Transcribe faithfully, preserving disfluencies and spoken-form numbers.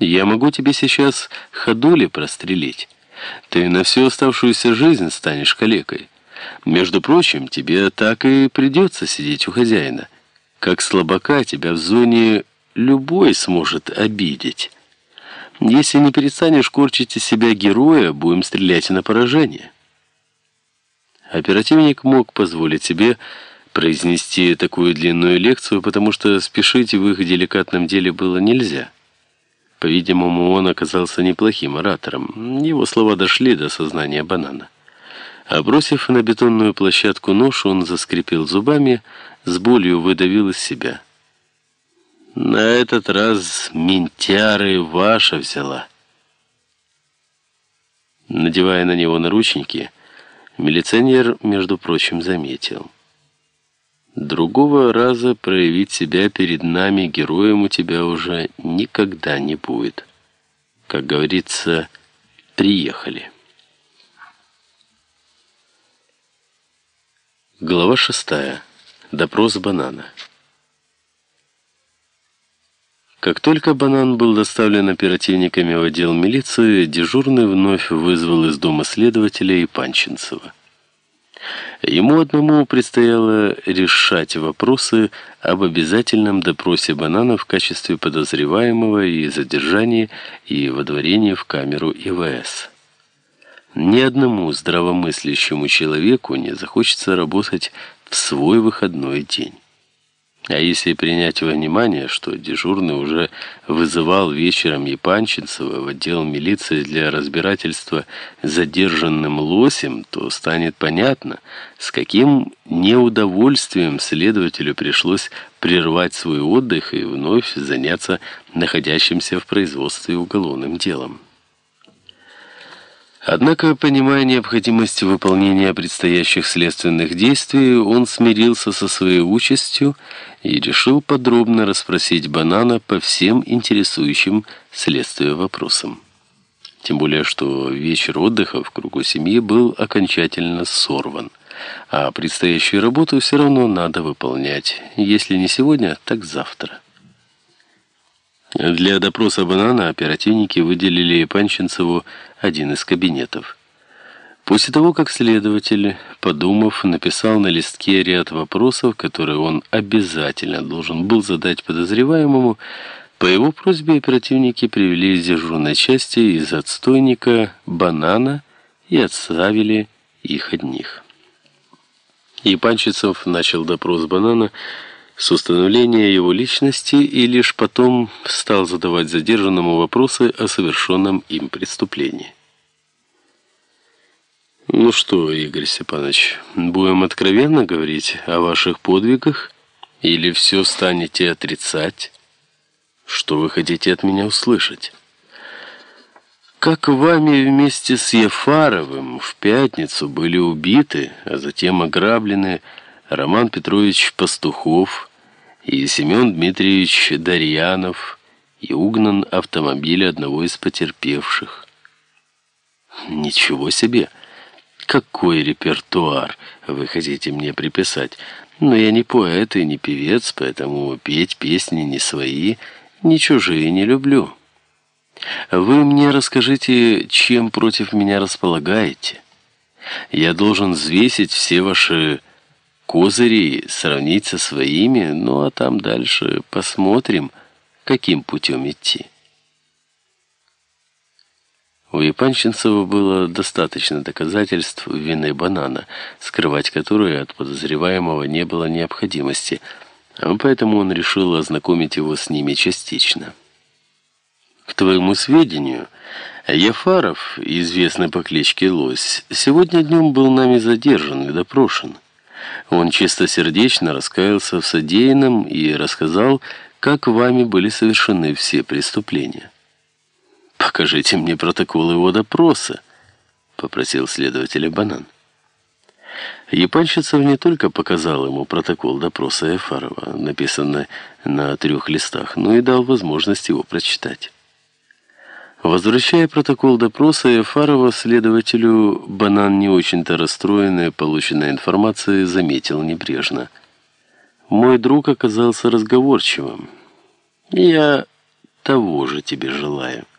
Я могу тебе сейчас ходули прострелить. Ты на всю оставшуюся жизнь станешь калекой. Между прочим, тебе так и придется сидеть у хозяина. Как слабака тебя в зоне любой сможет обидеть. Если не перестанешь корчить из себя героя, будем стрелять на поражение». Оперативник мог позволить себе произнести такую длинную лекцию, потому что спешить в их деликатном деле было нельзя. По-видимому, он оказался неплохим оратором. Его слова дошли до сознания Банана. Бросив на бетонную площадку нож, он заскрипел зубами, с болью выдавил из себя: «На этот раз ментяры ваша взяла». Надевая на него наручники, милиционер, между прочим, заметил: «Другого раза проявить себя перед нами, героем, у тебя уже никогда не будет. Как говорится, приехали». Глава шестая. Допрос Банана. Как только Банан был доставлен оперативниками в отдел милиции, дежурный вновь вызвал из дома следователя и Панчинцева. Ему одному предстояло решать вопросы об обязательном допросе Банана в качестве подозреваемого и задержании и водворении в камеру И В С. Ни одному здравомыслящему человеку не захочется работать в свой выходной день. А если принять во внимание, что дежурный уже вызывал вечером Епанчинцева в отдел милиции для разбирательства с задержанным лосем, то станет понятно, с каким неудовольствием следователю пришлось прервать свой отдых и вновь заняться находящимся в производстве уголовным делом. Однако, понимая необходимость выполнения предстоящих следственных действий, он смирился со своей участью и решил подробно расспросить Банана по всем интересующим следствие вопросам. Тем более, что вечер отдыха в кругу семьи был окончательно сорван, а предстоящую работу все равно надо выполнять, если не сегодня, так завтра. Для допроса Банана оперативники выделили Панчинцеву один из кабинетов. После того, как следователь, подумав, написал на листке ряд вопросов, которые он обязательно должен был задать подозреваемому, по его просьбе оперативники привели из дежурной части из отстойника Банана и отставили их одних. И Панчинцев начал допрос Банана с установления его личности и лишь потом стал задавать задержанному вопросы о совершенном им преступлении. «Ну что, Игорь Степанович, будем откровенно говорить о ваших подвигах или все станете отрицать? Что вы хотите от меня услышать? Как вами вместе с Яфаровым в пятницу были убиты, а затем ограблены Роман Петрович Пастухов и Семен Дмитриевич Дарьянов и угнан автомобиль одного из потерпевших». Ничего себе! Какой репертуар вы хотите мне приписать? Но я не поэт и не певец, поэтому петь песни не свои, не чужие не люблю. Вы мне расскажите, чем против меня располагаете. Я должен взвесить все ваши козыри, сравнить со своими, ну а там дальше посмотрим, каким путем идти. У Епанчинцева было достаточно доказательств вины Банана, скрывать которые от подозреваемого не было необходимости, поэтому он решил ознакомить его с ними частично. К твоему сведению, Яфаров, известный по кличке Лось, сегодня днем был нами задержан и допрошен. Он чистосердечно раскаялся в содеянном и рассказал, как вами были совершены все преступления. «Покажите мне протокол его допроса», — попросил следователя Банан. Епанчинцев не только показал ему протокол допроса Яфарова, написанный на трех листах, но и дал возможность его прочитать. Возвращая протокол допроса Яфарова следователю, Банан, не очень-то расстроенный полученной информацией, заметил небрежно: «Мой друг оказался разговорчивым. Я того же тебе желаю.